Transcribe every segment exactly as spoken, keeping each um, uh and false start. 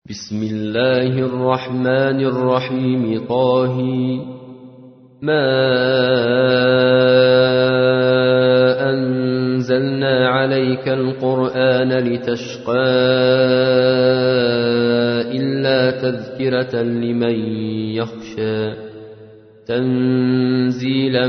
بسم الله الرحمن الرحيم طه ما أنزلنا عليك القرآن لتشقى إلا تذكرة لمن يخشى تنزيلا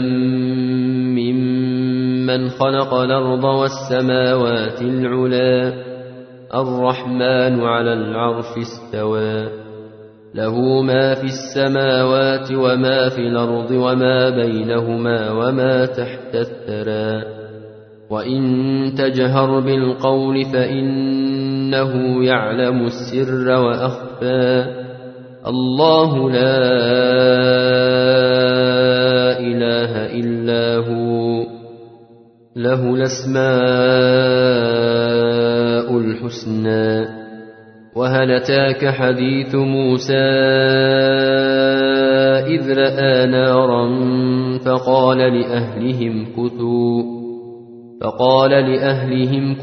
ممن خلق الأرض والسماوات العلى الرحمن على العرش استوى له ما في السماوات وما في الأرض وما بينهما وما تحت الثرى وإن تجهر بالقول فإنه يعلم السر وأخفى الله لا إله إلا هو له الأسماء الحسنى وهل أتاك حديث موسى إذ رأى نارا فقال لأهلهم كثوا فقال لأهلهم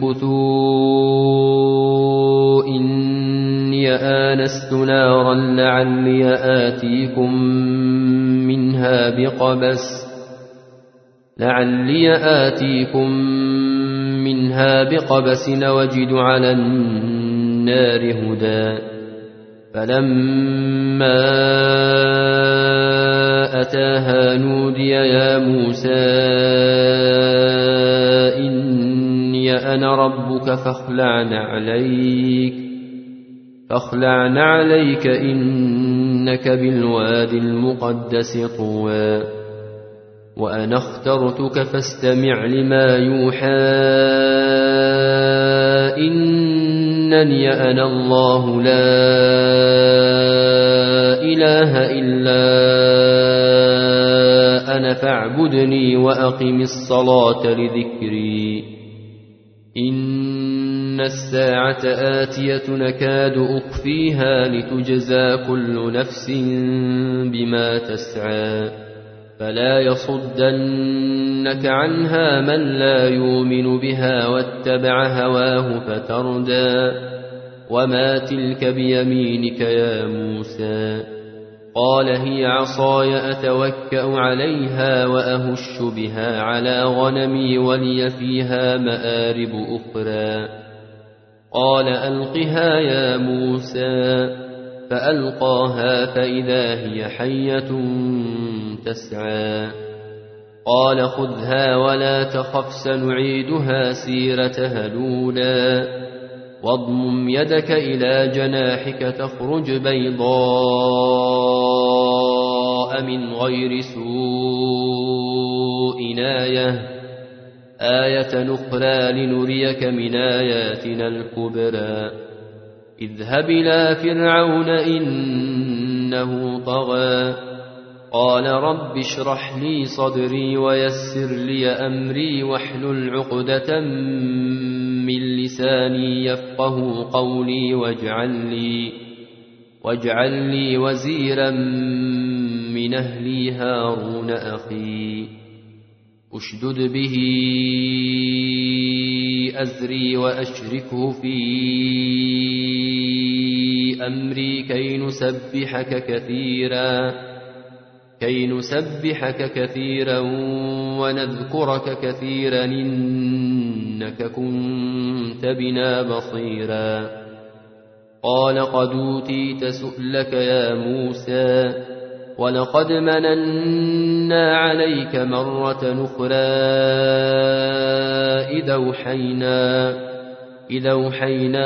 كثوا إني آنست نارا لعلي آتيكم منها بقبس لعلي آتيكم منها بقبس وجد على النار هدى فلما أتاها نودي يا موسى إني أنا ربك فاخلع نعليك فاخلع نعليك إنك بالوادي المقدس طوى وأنا اخترتك فاستمع لما يوحى إنني أنا الله لا إله إلا أنا فاعبدني وأقم الصلاة لذكري إن الساعة آتية نكاد أخفيها لتجزى كل نفس بما تسعى فلا يصدنك عنها من لا يؤمن بها واتبع هواه فتردى وما تلك بيمينك يا موسى قال هي عصاي أتوكأ عليها وأهش بها على غنمي ولي فيها مآرب أخرى قال ألقها يا موسى فألقاها فإذا هي حية تسعى قال خذها ولا تخف سنعيدها سيرتها الأولى واضمم يدك إلى جناحك تخرج بيضاء من غير سوء آية آية أخرى لنريك من آياتنا الكبرى اذهب إلى فرعون إنه طغى قال رب اشرح لي صدري ويسر لي أمري واحلل عقدة من لساني يفقه قولي واجعل لي, واجعل لي وزيرا من أهلي هارون أخي أشدد به أزري وأشركه في أمري كي نسبحك كثيرا كي نسبحك كثيرا ونذكرك كثيرا إنك كنت بنا بصيرا قال قد أوتيت سؤلك يا موسى ولقد مننا عليك مرة أخرى إذا أوحينا إذا أوحينا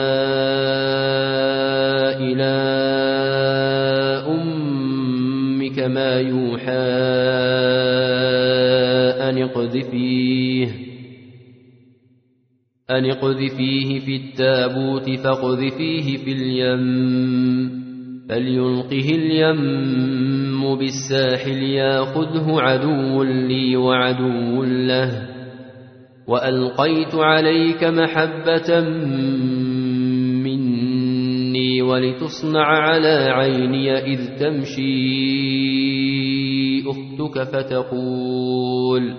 إلى أمك ما يوحى أن اقذفيه أن اقذفيه في التابوت فاقذفيه في اليم فليلقه اليم بالساحل ياخذه عدو لي وعدو له وألقيت عليك محبة مني ولتصنع على عيني إذ تمشي أختك فتقول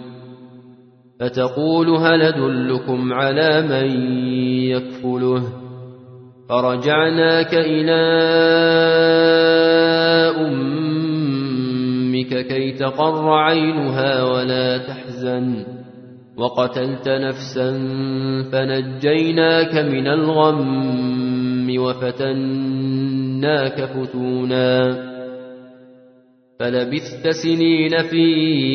فتقول هل أدلكم على من يكفله فرجعناك إلى أمك كي تقر عينها ولا تحزن وقتلت نفسا فنجيناك من الغم وفتناك فتونا فلبثت سنين في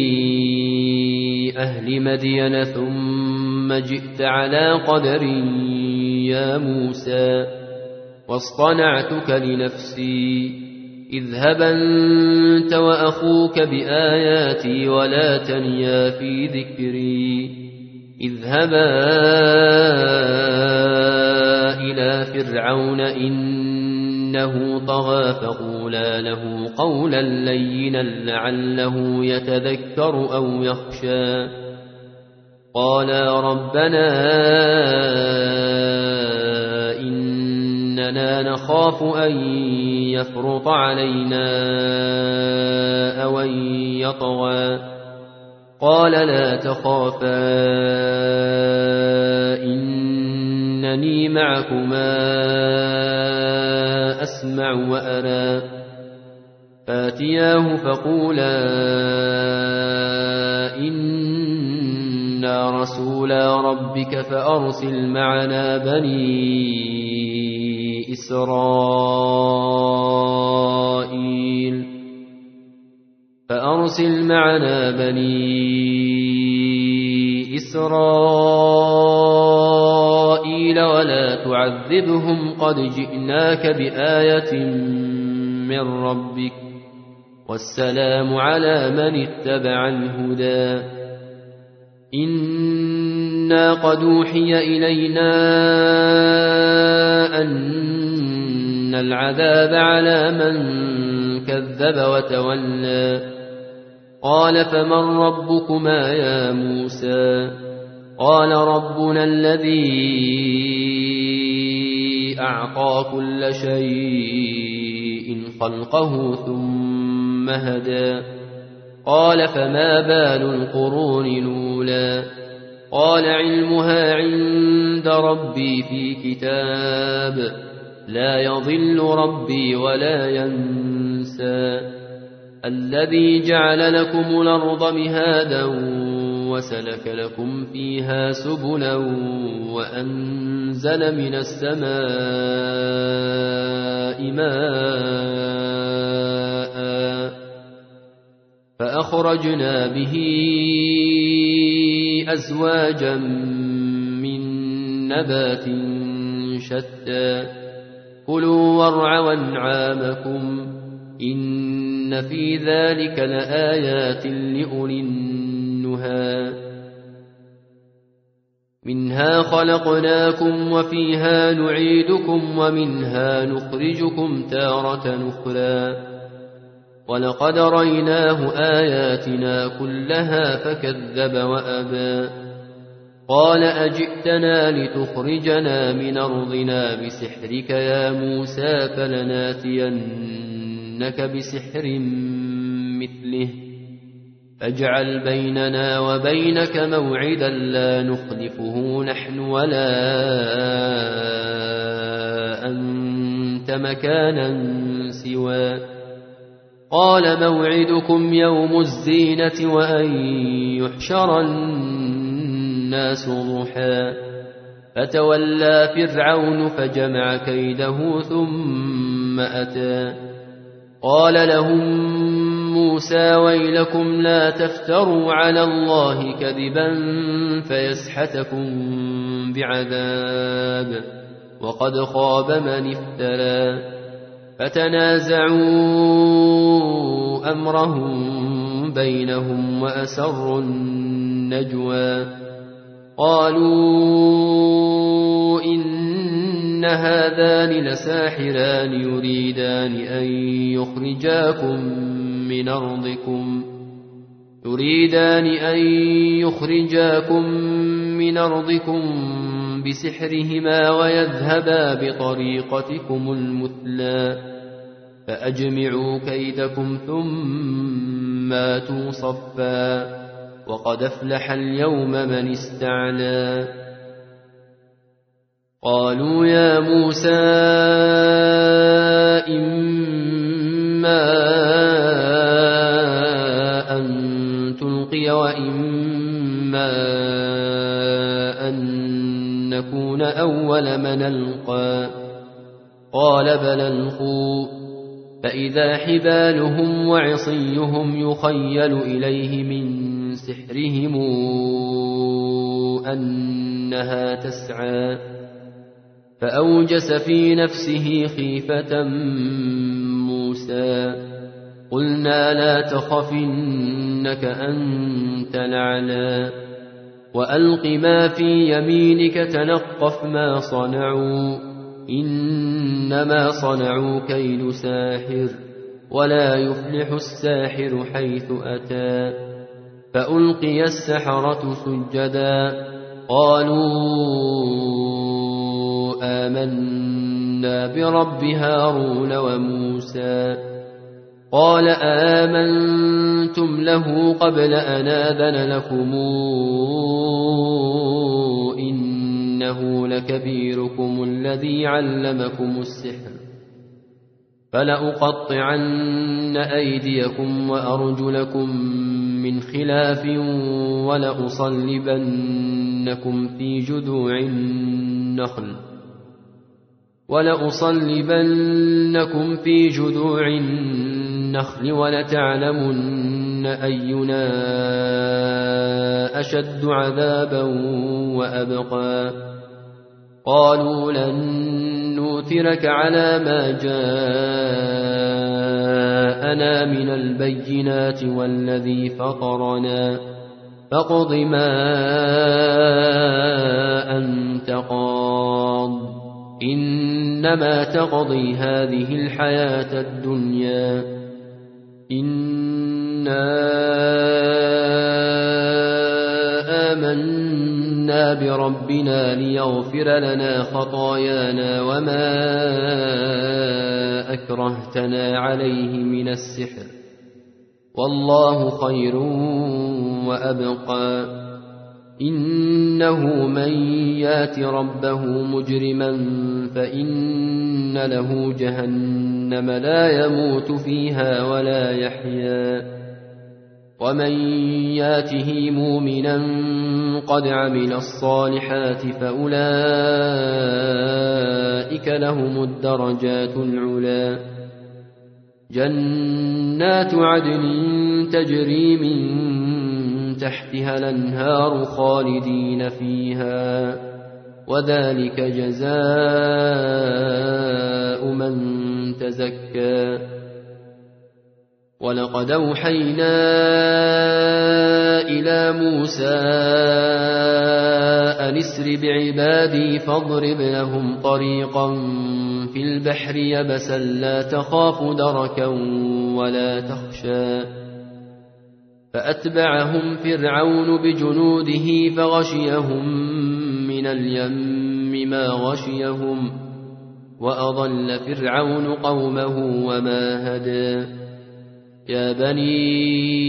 أهل مدين ثم جئت على قدر يا موسى واصطنعتك لنفسي اذهب أنت وأخوك بآياتي ولا تنيا في ذكري اذهبا إلى فرعون إنه طغى فقولا له قولا لينا لعله يتذكر أو يخشى قالا ربنا إننا نخاف أن يفرط علينا أو أن يطغى قال لا تخافا إنني معكما أسمع وأرى فاتياه فقولا إنا رسولا ربك فأرسل معنا بني إسرائيل فأرسل معنا بني إسرائيل ولا تعذبهم قد جئناك بآية من ربك والسلام على من اتبع الهدى إنا قد أوحي إلينا أن العذاب على من كذب وتولى قال فمن ربكما يا موسى قال ربنا الذي أعطى كل شيء خلقه ثم هدى قال فما بال القرون الأولى قال علمها عند ربي في كتاب لا يضل ربي ولا ينسى الذي جعل لكم الأرض مهادا وسلك لكم فيها سبلا وأنزل من السماء ماء فأخرجنا به أزواجا من نبات شتى كلوا وارعوا أنعامكم إن في ذلك لآيات لأولي النهى منها خلقناكم وفيها نعيدكم ومنها نخرجكم تارة أخرى ولقد ريناه آياتنا كلها فكذب وأبى قال أجئتنا لتخرجنا من أرضنا بسحرك يا موسى فلناتينك بسحر مثله فاجعل بيننا وبينك موعدا لا نخلفه نحن ولا أنت مكانا سوى قال موعدكم يوم الزينة وأن يحشر الناس ضحى فتولى فرعون فجمع كيده ثم أتى قال لهم موسى ويلكم لا تفتروا على الله كذبا فيسحتكم بعذاب وقد خاب من افترى فتنازعوا أمرهم بينهم وأسروا النجوى قالوا إن هذان لساحران يريدان أن يخرجاكم من أرضكم يريدان أن يخرجاكم من أرضكم بسحرهما ويذهبا بطريقتكم المثلى فأجمعوا كيدكم ثم آتوا صفا وقد أفلح اليوم من استعلى قالوا يا موسى إما أن تلقي وإما أن نكون أول من ألقى قال بل ألقوا فإذا حبالهم وعصيهم يخيل إليه من سحرهم أنها تسعى فأوجس في نفسه خيفة موسى قلنا لا تخف إنك أنت الأعلى وألق ما في يمينك تلقف ما صنعوا إنما صنعوا كيد ساحر ولا يفلح الساحر حيث أتى فألقي السحرة سجدا قالوا آمنا برب هارون وموسى قال آمنتم له قبل أن آذن لكم إنه لكبيركم الذي علمكم السحر فلأقطعن أيديكم وأرجلكم من خلاف ولأصلبنكم في جذوع النخل ولأصلبنكم في جذوع النخل ولتعلمن أينا أشد عذابا وأبقى قالوا لن نؤثرك على ما جاءنا من البينات والذي فطرنا فاقض ما أنت قاض إنما تقضي هذه الحياة الدنيا إنا آمنا بربنا ليغفر لنا خطايانا وما أكرهتنا عليه من السحر والله خير وأبقى إنه من يات ربه مجرما فإن له جهنم لا يموت فيها ولا يحيا ومن ياته مؤمنا قد عمل الصالحات فأولئك لهم الدرجات العلا جنات عدن تجري من تحتها الأنهار خالدين فيها وذلك جزاء من تزكى ولقد أوحينا إلى موسى أن اسر بعبادي فاضرب لهم طريقا في البحر يبسا لا تخاف دركا ولا تخشى فأتبعهم فرعون بجنوده فغشيهم من اليم ما غشيهم وأضل فرعون قومه وما هدى يا بني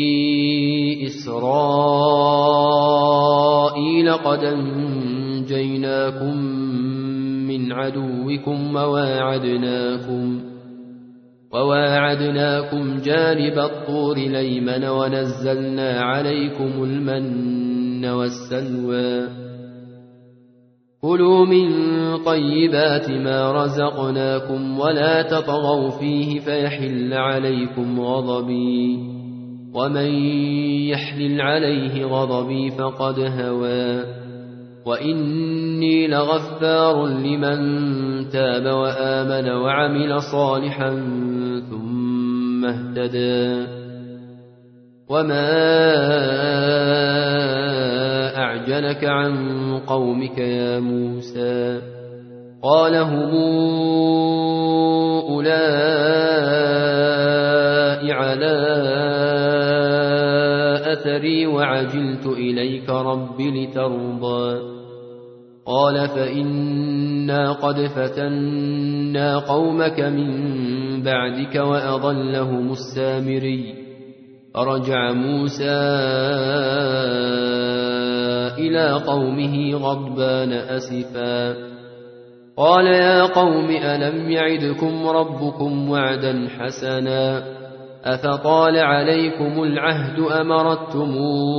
إسرائيل قد أنجيناكم من عدوكم وواعدناكم وواعدناكم جانب الطور الأيمن ونزلنا عليكم المن والسلوى كلوا من طيبات ما رزقناكم ولا تطغوا فيه فيحل عليكم غضبي ومن يحلل عليه غضبي فقد هوى وإني لغفار لمن تاب وآمن وعمل صالحا ثم اهتدى وما أعجلك عن قومك يا موسى قال هم أولئك على أثري وعجلت إليك رب لترضى قال فإنا قد فتنا قومك من بعدك وأضلهم السامري فرجع موسى إلى قومه غضبان أسفا قال يا قوم ألم يعدكم ربكم وعدا حسنا أفطال عليكم العهد أمرتم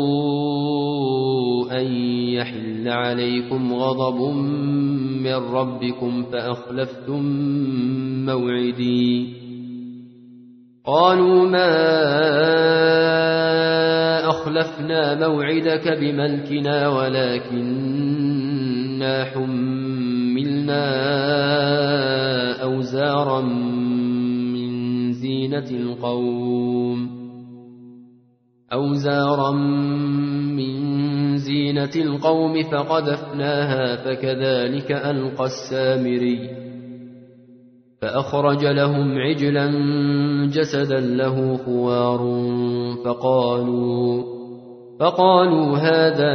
أن يحل عليكم غضب من ربكم فأخلفتم موعدي قالوا ما أخلفنا موعدك بملكنا ولكننا حملنا أوزارا من زينة القوم أوزارا من زينة القوم فقذفناها فكذلك ألقى السامري فأخرج لهم عجلا جسدا له خوار فقالوا فقالوا هذا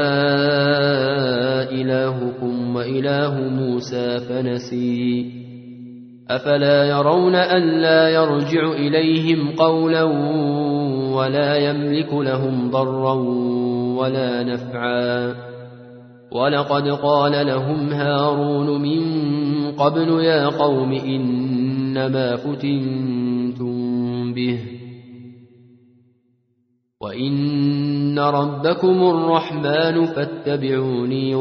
إلهكم وإله موسى فنسي أفلا يرون ألا يرجع إليهم قولا ولا يملك لهم ضرا ولا نفعا ولقد قال لهم هارون من قبل يا قوم إنما فتنتم به وإن ربكم الرحمن فاتبعوني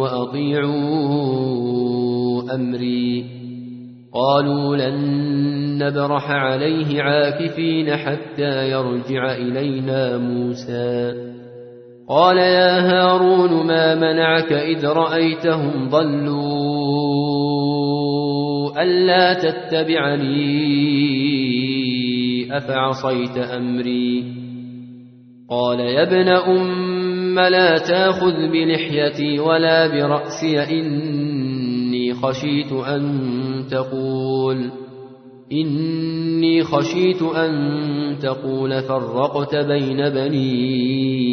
وأطيعوا أمري قالوا لن نبرح عليه عاكفين حتى يرجع إلينا موسى قال يا هارون ما منعك إذ رأيتهم ضلوا ألا تتبعني أفعصيت أمري قال يا ابن أم لا تأخذ بلحيتي ولا برأسي إني خشيت أن تقول إني خشيت أن تقول فرقت بين بني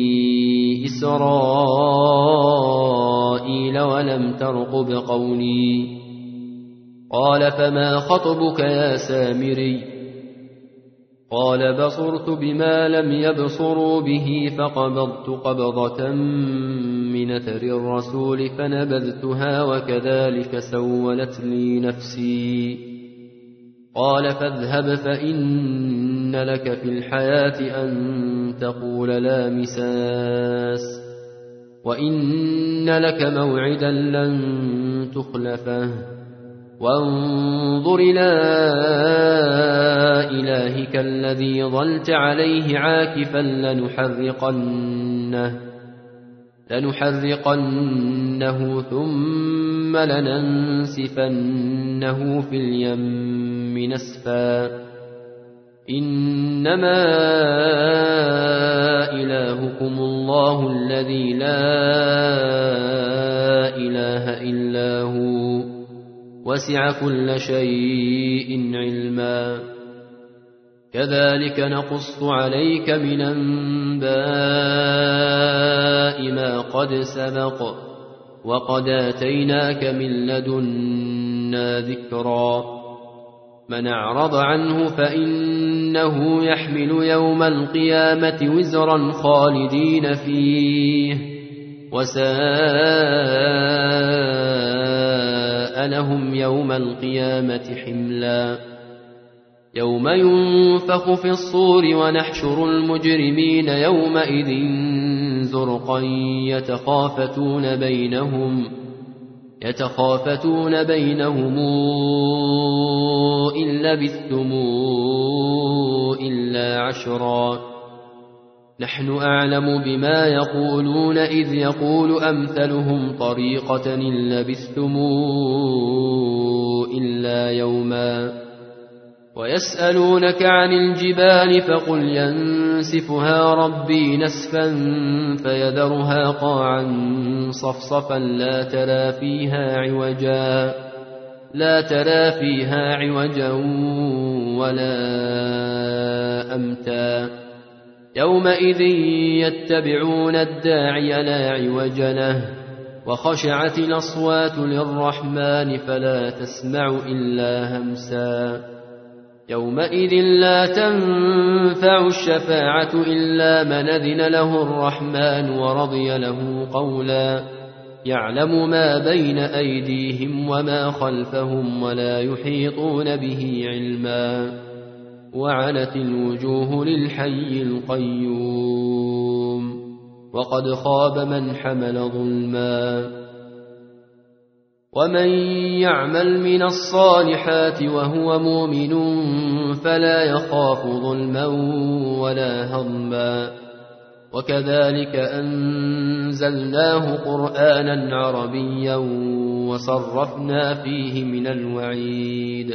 إسرائيل ولم ترقب قولي قال فما خطبك يا سامري قال بصرت بما لم يبصروا به فقبضت قبضة من أثر الرسول فنبذتها وكذلك سولت لي نفسي قال فاذهب فإن لك في الحياة أن تقول لا مساس وإن لك موعدا لن تخلفه وانظر إلى إلهك الذي ظلت عليه عاكفا لنحرقنه لنحرقنه ثم لننسفنه في اليم نسفا إنما إلهكم الله الذي لا إله إلا هو وسع كل شيء علما كذلك نقص عليك من أنباء ما قد سبق وقد آتيناك من لدنا ذكرا من أعرض عنه فإنه يحمل يوم القيامة وزرا خالدين فيه وساء لهم يوم القيامة حملا يوم ينفخ في الصور ونحشر المجرمين يومئذ زرقا يتخافتون بينهم يتخافتون بينهم إن لبثتم إلا عشرا نحن أعلم بما يقولون إذ يقول أمثلهم طريقة إن لبثتم إلا يوما ويسألونك عن الجبال فقل ينسفها ربي نسفا فيذرها قاعا صفصفا لا ترى فيها عوجا لا ترى فيها عوجا ولا أمتا يومئذ يتبعون الداعي لا عوج له وخشعت الأصوات للرحمن فلا تسمع إلا همسا يومئذ لا تنفع الشفاعة إلا من أذن له الرحمن ورضي له قولا يعلم ما بين أيديهم وما خلفهم ولا يحيطون به علما وعنت الوجوه للحي القيوم وقد خاب من حمل ظلما ومن يعمل من الصالحات وهو مؤمن فلا يخاف ظلما ولا هضما وكذلك أنزلناه قرآنا عربيا وصرفنا فيه من الوعيد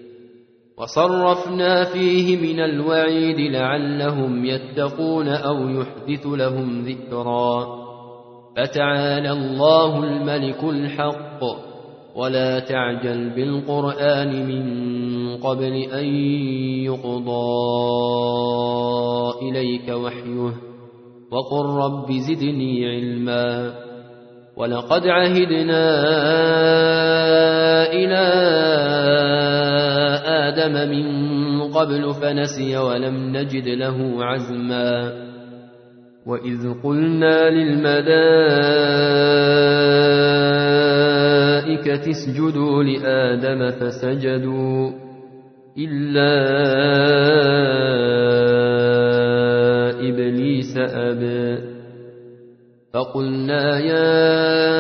وصرفنا فيه من الوعيد لعلهم يتقون أو يحدث لهم ذكرا فتعالى الله الملك الحق ولا تعجل بالقرآن من قبل أن يقضى إليك وحيه وقل رب زدني علما ولقد عهدنا إلى آدم من قبل فنسي ولم نجد له عزما وإذ قلنا للملائكة اسجدوا لآدم فسجدوا إلا إبليس أبى فقلنا يا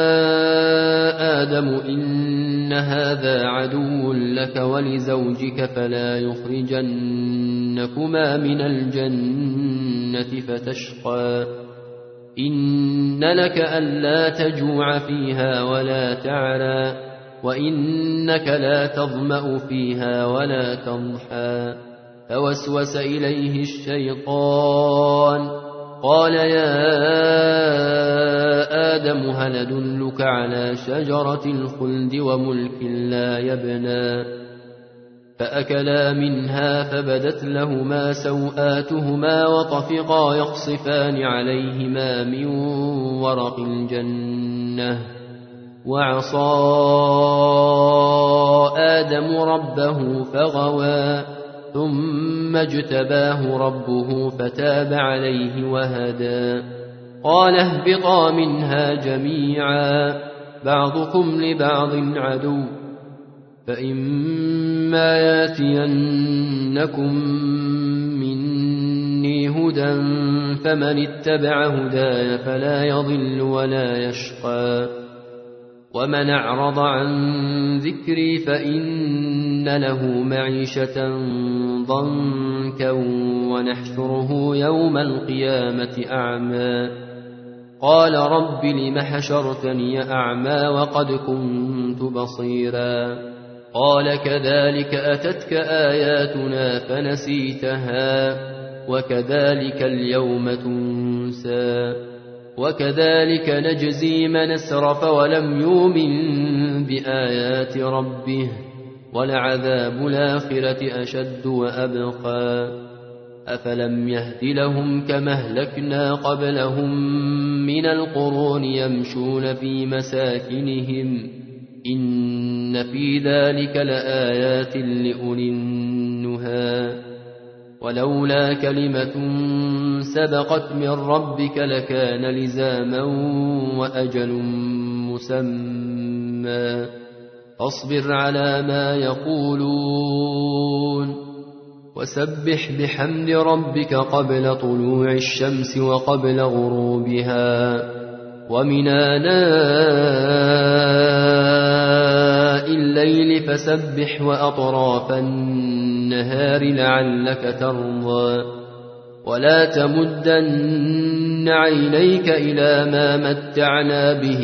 آدم إن هذا عدو لك ولزوجك فلا يخرجنكما من الجنة فتشقى إن لك ألا تجوع فيها ولا تعرى وإنك لا تظمأ فيها ولا تضحى فوسوس إليه الشيطان قال يا آدم هل أدلك على شجرة الخلد وملك لا يبنى فأكلا منها فبدت لهما سوآتهما وطفقا يخصفان عليهما من ورق الجنة وعصى آدم ربه فغوى ثم اجتباه ربه فتاب عليه وهدى قال اهبطا منها جميعا بعضكم لبعض عدو فإما ياتينكم مني هدى فمن اتبع هداي فلا يضل ولا يشقى ومن أعرض عن ذكري فإن له معيشة ضنكا ونحشره يوم القيامة أعمى قال رب لم حشرتني أعمى وقد كنت بصيرا قال كذلك أتتك آياتنا فنسيتها وكذلك اليوم تنسى وكذلك نجزي من اسرف ولم يؤمن بآيات ربه ولعذاب الآخرة أشد وأبقى أفلم يهد لهم كما أهلكنا قبلهم من القرون يمشون في مساكنهم إن في ذلك لآيات لأولي النهى ولولا كلمة سبقت من ربك لكان لزاما وأجل مسمى فاصبر على ما يقولون وسبح بحمد ربك قبل طلوع الشمس وقبل غروبها ومن آناء الليل فسبح وأطراف النهار لعلك ترضى ولا تمدن عينيك إلى ما متعنا به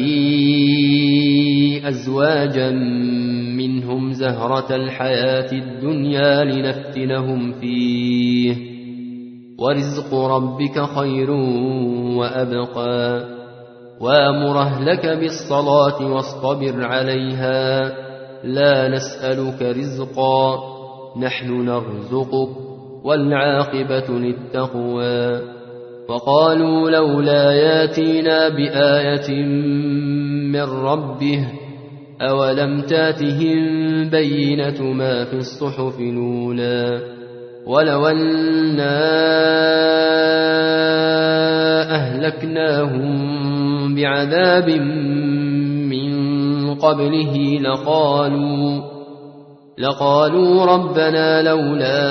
أزواجا منهم زهرة الحياة الدنيا لنفتنهم فيه ورزق ربك خير وأبقى وامر أهلك بالصلاة واصطبر عليها لا نسألك رزقا نحن نرزقك والعاقبة للتقوى وقالوا لولا ياتينا بآية من ربه أولم تاتهم بينة ما في الصحف الأولى ولو أنا أهلكناهم بعذاب قبله لقالوا لقالوا ربنا لولا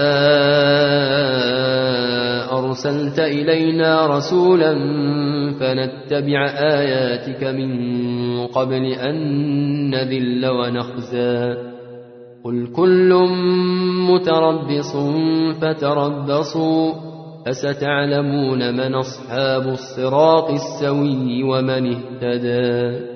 أرسلت إلينا رسولا فنتبع آياتك من قبل أن نذل ونخزى قل كل متربص فتربصوا فستعلمون من أصحاب الصراط السوي ومن اهتدى.